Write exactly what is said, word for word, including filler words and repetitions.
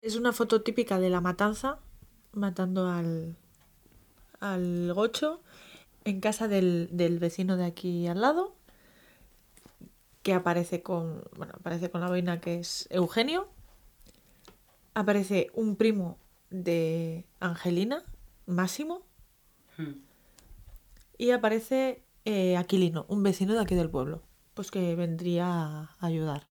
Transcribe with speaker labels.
Speaker 1: Es una foto típica de la matanza, matando al, al gocho en casa del, del vecino de aquí al lado, que aparece con, bueno, aparece con la boina que es Eugenio. Aparece un primo de Angelina, Máximo,
Speaker 2: Hmm.
Speaker 1: y aparece eh, Aquilino, un vecino de aquí del pueblo, pues que vendría a ayudar.